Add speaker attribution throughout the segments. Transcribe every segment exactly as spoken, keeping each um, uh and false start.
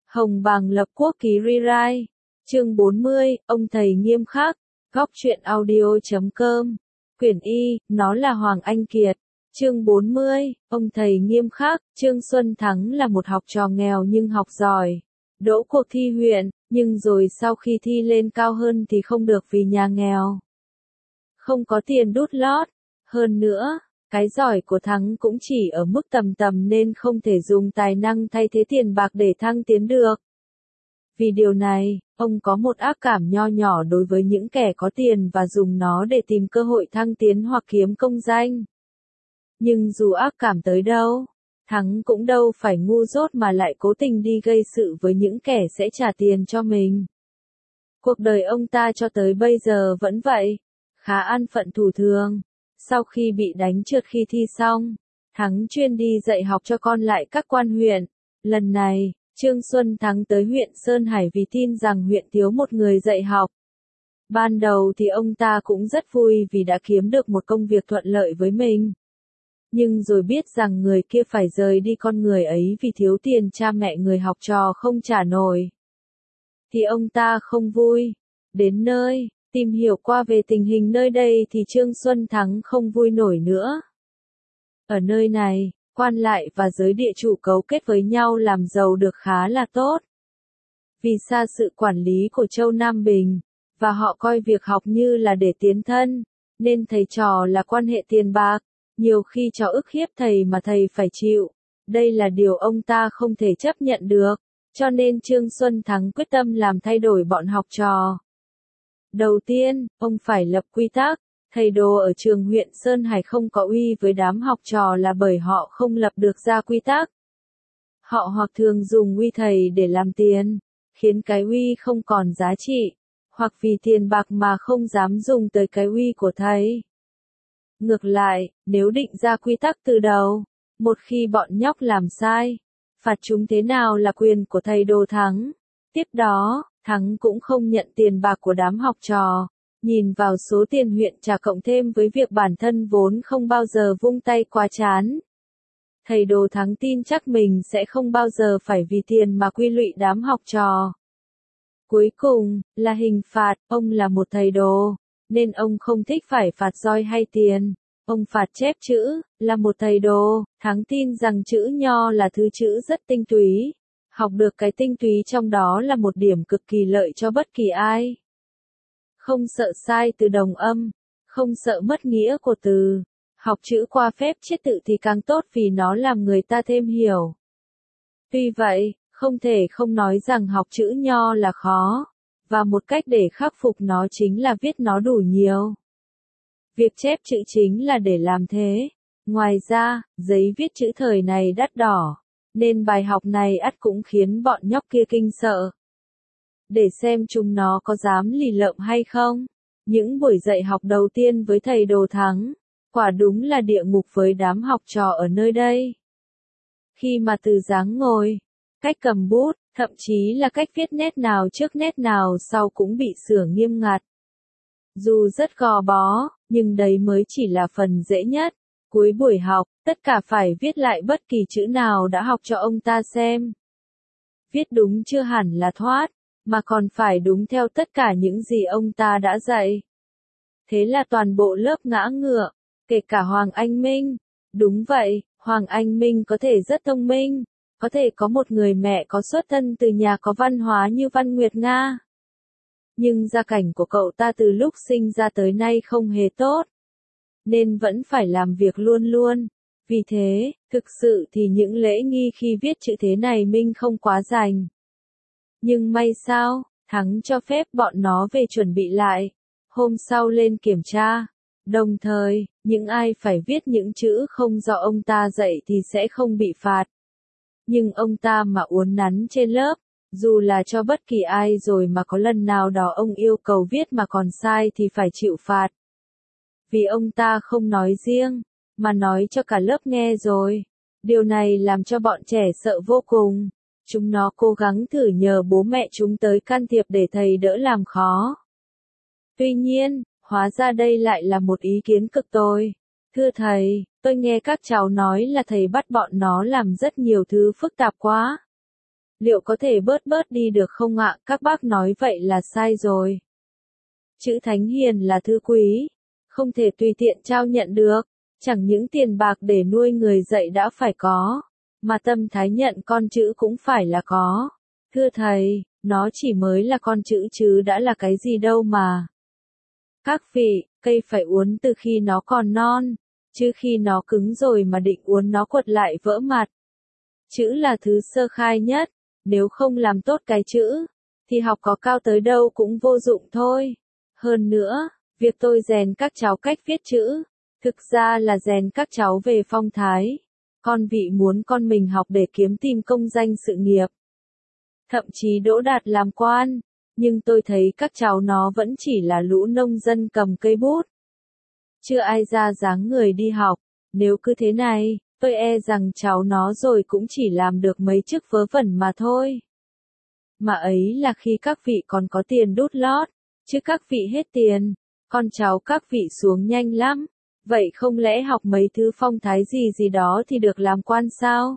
Speaker 1: Hồng Bàng lập quốc ký rewrite. Chương bốn mươi, ông thầy nghiêm khắc. Góc truyện audio chấm com. Quyển Y, nó là Hoàng Anh Kiệt. Chương bốn mươi, ông thầy nghiêm khắc. Trương Xuân Thắng là một học trò nghèo nhưng học giỏi. Đỗ cuộc thi huyện, nhưng rồi sau khi thi lên cao hơn thì không được vì nhà nghèo. Không có tiền đút lót. Hơn nữa, cái giỏi của Thắng cũng chỉ ở mức tầm tầm nên không thể dùng tài năng thay thế tiền bạc để thăng tiến được. Vì điều này, ông có một ác cảm nho nhỏ đối với những kẻ có tiền và dùng nó để tìm cơ hội thăng tiến hoặc kiếm công danh. Nhưng dù ác cảm tới đâu, Thắng cũng đâu phải ngu dốt mà lại cố tình đi gây sự với những kẻ sẽ trả tiền cho mình. Cuộc đời ông ta cho tới bây giờ vẫn vậy, khá an phận thủ thường. Sau khi bị đánh trượt khi thi xong, Thắng chuyên đi dạy học cho con lại các quan huyện. Lần này, Trương Xuân Thắng tới huyện Sơn Hải vì tin rằng huyện thiếu một người dạy học. Ban đầu thì ông ta cũng rất vui vì đã kiếm được một công việc thuận lợi với mình. Nhưng rồi biết rằng người kia phải rời đi con người ấy vì thiếu tiền cha mẹ người học trò không trả nổi. Thì ông ta không vui. Đến nơi, tìm hiểu qua về tình hình nơi đây thì Trương Xuân Thắng không vui nổi nữa. Ở nơi này, quan lại và giới địa chủ cấu kết với nhau làm giàu được khá là tốt. Vì xa sự quản lý của Châu Nam Bình, và họ coi việc học như là để tiến thân, nên thầy trò là quan hệ tiền bạc, nhiều khi trò ức hiếp thầy mà thầy phải chịu. Đây là điều ông ta không thể chấp nhận được, cho nên Trương Xuân Thắng quyết tâm làm thay đổi bọn học trò. Đầu tiên, ông phải lập quy tắc. Thầy đồ ở trường huyện Sơn Hải không có uy với đám học trò là bởi họ không lập được ra quy tắc. Họ hoặc thường dùng uy thầy để làm tiền, khiến cái uy không còn giá trị, hoặc vì tiền bạc mà không dám dùng tới cái uy của thầy. Ngược lại, nếu định ra quy tắc từ đầu, một khi bọn nhóc làm sai, phạt chúng thế nào là quyền của thầy đồ Thắng. Tiếp đó, Thắng cũng không nhận tiền bạc của đám học trò. Nhìn vào số tiền huyện trả cộng thêm với việc bản thân vốn không bao giờ vung tay quá chán. Thầy đồ Thắng tin chắc mình sẽ không bao giờ phải vì tiền mà quy lụy đám học trò. Cuối cùng, là hình phạt, ông là một thầy đồ, nên ông không thích phải phạt roi hay tiền. Ông phạt chép chữ, là một thầy đồ, Thắng tin rằng chữ nho là thứ chữ rất tinh túy. Học được cái tinh túy trong đó là một điểm cực kỳ lợi cho bất kỳ ai. Không sợ sai từ đồng âm, không sợ mất nghĩa của từ. Học chữ qua phép chiết tự thì càng tốt vì nó làm người ta thêm hiểu. Tuy vậy, không thể không nói rằng học chữ nho là khó, và một cách để khắc phục nó chính là viết nó đủ nhiều. Việc chép chữ chính là để làm thế. Ngoài ra, giấy viết chữ thời này đắt đỏ, nên bài học này ắt cũng khiến bọn nhóc kia kinh sợ. Để xem chúng nó có dám lì lợm hay không. Những buổi dạy học đầu tiên với thầy đồ Thắng, quả đúng là địa ngục với đám học trò ở nơi đây. Khi mà từ dáng ngồi, cách cầm bút, thậm chí là cách viết nét nào trước nét nào sau cũng bị sửa nghiêm ngặt. Dù rất gò bó, nhưng đấy mới chỉ là phần dễ nhất. Cuối buổi học, tất cả phải viết lại bất kỳ chữ nào đã học cho ông ta xem. Viết đúng chưa hẳn là thoát, mà còn phải đúng theo tất cả những gì ông ta đã dạy. Thế là toàn bộ lớp ngã ngựa, kể cả Hoàng Anh Minh. Đúng vậy, Hoàng Anh Minh có thể rất thông minh, có thể có một người mẹ có xuất thân từ nhà có văn hóa như Văn Nguyệt Nga. Nhưng gia cảnh của cậu ta từ lúc sinh ra tới nay không hề tốt, nên vẫn phải làm việc luôn luôn. Vì thế, thực sự thì những lễ nghi khi viết chữ thế này Minh không quá rành. Nhưng may sao, Thắng cho phép bọn nó về chuẩn bị lại. Hôm sau lên kiểm tra. Đồng thời, những ai phải viết những chữ không do ông ta dạy thì sẽ không bị phạt. Nhưng ông ta mà uốn nắn trên lớp, dù là cho bất kỳ ai rồi mà có lần nào đó ông yêu cầu viết mà còn sai thì phải chịu phạt. Vì ông ta không nói riêng, mà nói cho cả lớp nghe rồi. Điều này làm cho bọn trẻ sợ vô cùng. Chúng nó cố gắng thử nhờ bố mẹ chúng tới can thiệp để thầy đỡ làm khó. Tuy nhiên, hóa ra đây lại là một ý kiến cực tồi. Thưa thầy, tôi nghe các cháu nói là thầy bắt bọn nó làm rất nhiều thứ phức tạp quá. Liệu có thể bớt bớt đi được không ạ? Các bác nói vậy là sai rồi. Chữ thánh hiền là thứ quý, không thể tùy tiện trao nhận được. Chẳng những tiền bạc để nuôi người dạy đã phải có, mà tâm thái nhận con chữ cũng phải là có. Thưa thầy, nó chỉ mới là con chữ chứ đã là cái gì đâu mà. Các vị, cây phải uốn từ khi nó còn non, chứ khi nó cứng rồi mà định uốn nó quật lại vỡ mặt. Chữ là thứ sơ khai nhất, nếu không làm tốt cái chữ, thì học có cao tới đâu cũng vô dụng thôi. Hơn nữa, việc tôi rèn các cháu cách viết chữ, thực ra là rèn các cháu về phong thái. Con vị muốn con mình học để kiếm tìm công danh sự nghiệp, thậm chí đỗ đạt làm quan, nhưng tôi thấy các cháu nó vẫn chỉ là lũ nông dân cầm cây bút. Chưa ai ra dáng người đi học, nếu cứ thế này, tôi e rằng cháu nó rồi cũng chỉ làm được mấy chức vớ vẩn mà thôi. Mà ấy là khi các vị còn có tiền đút lót, chứ các vị hết tiền, con cháu các vị xuống nhanh lắm. Vậy không lẽ học mấy thứ phong thái gì gì đó thì được làm quan sao?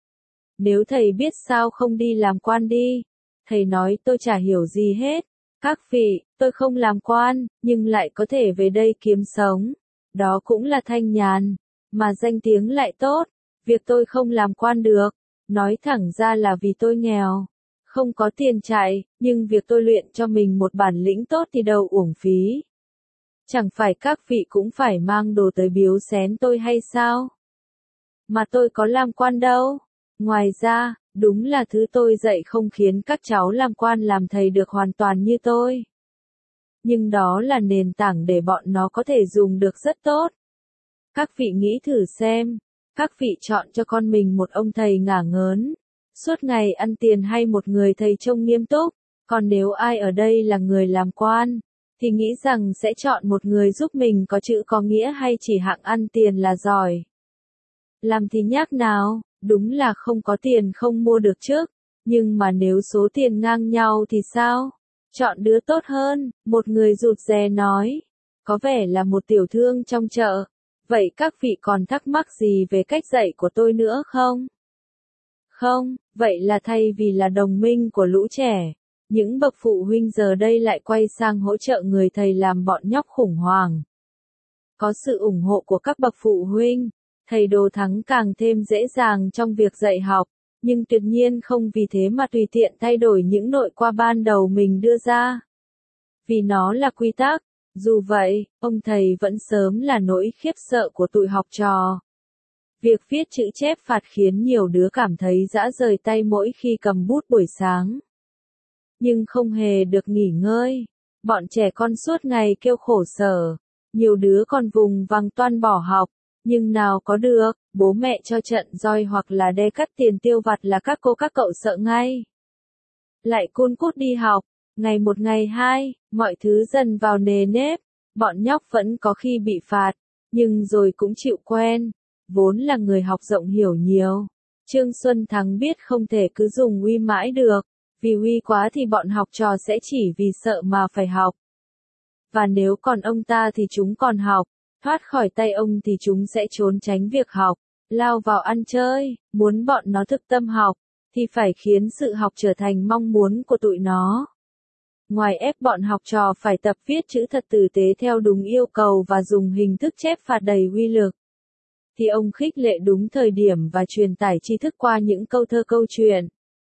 Speaker 1: Nếu thầy biết sao không đi làm quan đi. Thầy nói tôi chả hiểu gì hết. Các vị, tôi không làm quan, nhưng lại có thể về đây kiếm sống. Đó cũng là thanh nhàn, mà danh tiếng lại tốt. Việc tôi không làm quan được, nói thẳng ra là vì tôi nghèo, không có tiền chạy, nhưng việc tôi luyện cho mình một bản lĩnh tốt thì đâu uổng phí. Chẳng phải các vị cũng phải mang đồ tới biếu xén tôi hay sao? Mà tôi có làm quan đâu. Ngoài ra, đúng là thứ tôi dạy không khiến các cháu làm quan làm thầy được hoàn toàn như tôi. Nhưng đó là nền tảng để bọn nó có thể dùng được rất tốt. Các vị nghĩ thử xem, các vị chọn cho con mình một ông thầy ngả ngớn, suốt ngày ăn tiền hay một người thầy trông nghiêm túc, còn nếu ai ở đây là người làm quan, thì nghĩ rằng sẽ chọn một người giúp mình có chữ có nghĩa hay chỉ hạng ăn tiền là giỏi. Làm thì nhác nào, đúng là không có tiền không mua được trước, nhưng mà nếu số tiền ngang nhau thì sao? Chọn đứa tốt hơn, một người rụt rè nói, có vẻ là một tiểu thương trong chợ. Vậy các vị còn thắc mắc gì về cách dạy của tôi nữa không? Không, vậy là thay vì là đồng minh của lũ trẻ, những bậc phụ huynh giờ đây lại quay sang hỗ trợ người thầy làm bọn nhóc khủng hoảng. Có sự ủng hộ của các bậc phụ huynh, thầy đồ thắng càng thêm dễ dàng trong việc dạy học, nhưng tuyệt nhiên không vì thế mà tùy tiện thay đổi những nội qua ban đầu mình đưa ra. Vì nó là quy tắc, dù vậy, ông thầy vẫn sớm là nỗi khiếp sợ của tụi học trò. Việc viết chữ chép phạt khiến nhiều đứa cảm thấy rã rời tay mỗi khi cầm bút buổi sáng. Nhưng không hề được nghỉ ngơi, bọn trẻ con suốt ngày kêu khổ sở, nhiều đứa còn vùng vằng toan bỏ học, nhưng nào có được, bố mẹ cho trận roi hoặc là đe cắt tiền tiêu vặt là các cô các cậu sợ ngay. Lại cun cút đi học, ngày một ngày hai, mọi thứ dần vào nề nếp, bọn nhóc vẫn có khi bị phạt, nhưng rồi cũng chịu quen, vốn là người học rộng hiểu nhiều. Trương Xuân Thắng biết không thể cứ dùng uy mãi được, vì uy quá thì bọn học trò sẽ chỉ vì sợ mà phải học. Và nếu còn ông ta thì chúng còn học, thoát khỏi tay ông thì chúng sẽ trốn tránh việc học, lao vào ăn chơi, muốn bọn nó thực tâm học, thì phải khiến sự học trở thành mong muốn của tụi nó. Ngoài ép bọn học trò phải tập viết chữ thật tử tế theo đúng yêu cầu và dùng hình thức chép phạt đầy uy lực, thì ông khích lệ đúng thời điểm và truyền tải tri thức qua những câu thơ câu chuyện.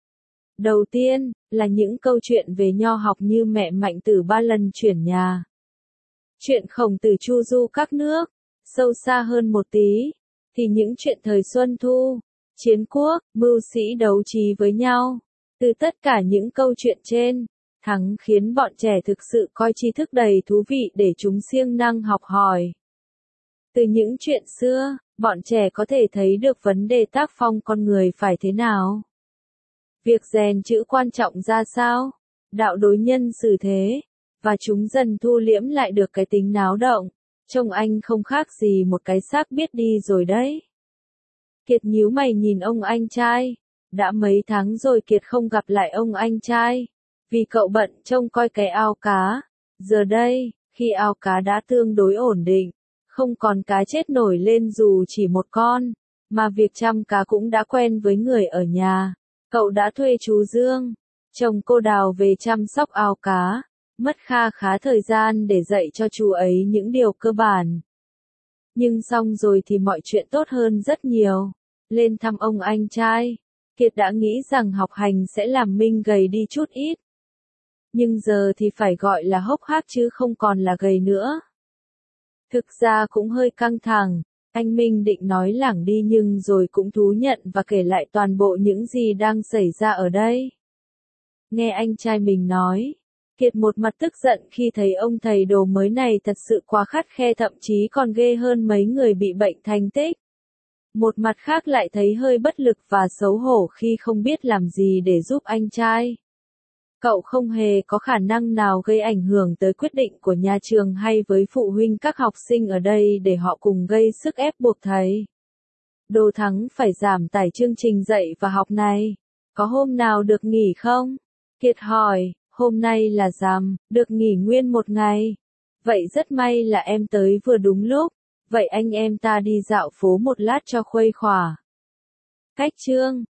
Speaker 1: Đầu tiên, là những câu chuyện về nho học như mẹ Mạnh Tử ba lần chuyển nhà. Chuyện Khổng Tử chu du các nước, sâu xa hơn một tí, thì những chuyện thời Xuân Thu, chiến quốc, mưu sĩ đấu trí với nhau. Từ tất cả những câu chuyện trên, Thắng khiến bọn trẻ thực sự coi tri thức đầy thú vị để chúng siêng năng học hỏi. Từ những chuyện xưa, bọn trẻ có thể thấy được vấn đề tác phong con người phải thế nào. Việc rèn chữ quan trọng ra sao, đạo đối nhân xử thế, và chúng dần thu liễm lại được cái tính náo động. Trông anh không khác gì một cái xác biết đi rồi đấy. Kiệt nhíu mày nhìn ông anh trai. Đã mấy tháng rồi Kiệt không gặp lại ông anh trai, vì cậu bận trông coi cái ao cá. Giờ đây, khi ao cá đã tương đối ổn định, không còn cá chết nổi lên dù chỉ một con, mà việc chăm cá cũng đã quen với người ở nhà. Cậu đã thuê chú Dương, chồng cô Đào về chăm sóc ao cá, mất kha khá thời gian để dạy cho chú ấy những điều cơ bản. Nhưng xong rồi thì mọi chuyện tốt hơn rất nhiều. Lên thăm ông anh trai, Kiệt đã nghĩ rằng học hành sẽ làm Minh gầy đi chút ít. Nhưng giờ thì phải gọi là hốc hác chứ không còn là gầy nữa. Thực ra cũng hơi căng thẳng, anh Minh định nói lảng đi nhưng rồi cũng thú nhận và kể lại toàn bộ những gì đang xảy ra ở đây. Nghe anh trai mình nói, Kiệt một mặt tức giận khi thấy ông thầy đồ mới này thật sự quá khắt khe, thậm chí còn ghê hơn mấy người bị bệnh thành tích. Một mặt khác lại thấy hơi bất lực và xấu hổ khi không biết làm gì để giúp anh trai. Cậu không hề có khả năng nào gây ảnh hưởng tới quyết định của nhà trường hay với phụ huynh các học sinh ở đây để họ cùng gây sức ép buộc thầy Đồ Thắng phải giảm tải chương trình dạy và học này. Có hôm nào được nghỉ không? Kiệt hỏi, hôm nay là rằm, được nghỉ nguyên một ngày. Vậy rất may là em tới vừa đúng lúc. Vậy anh em ta đi dạo phố một lát cho khuây khỏa. Cách chương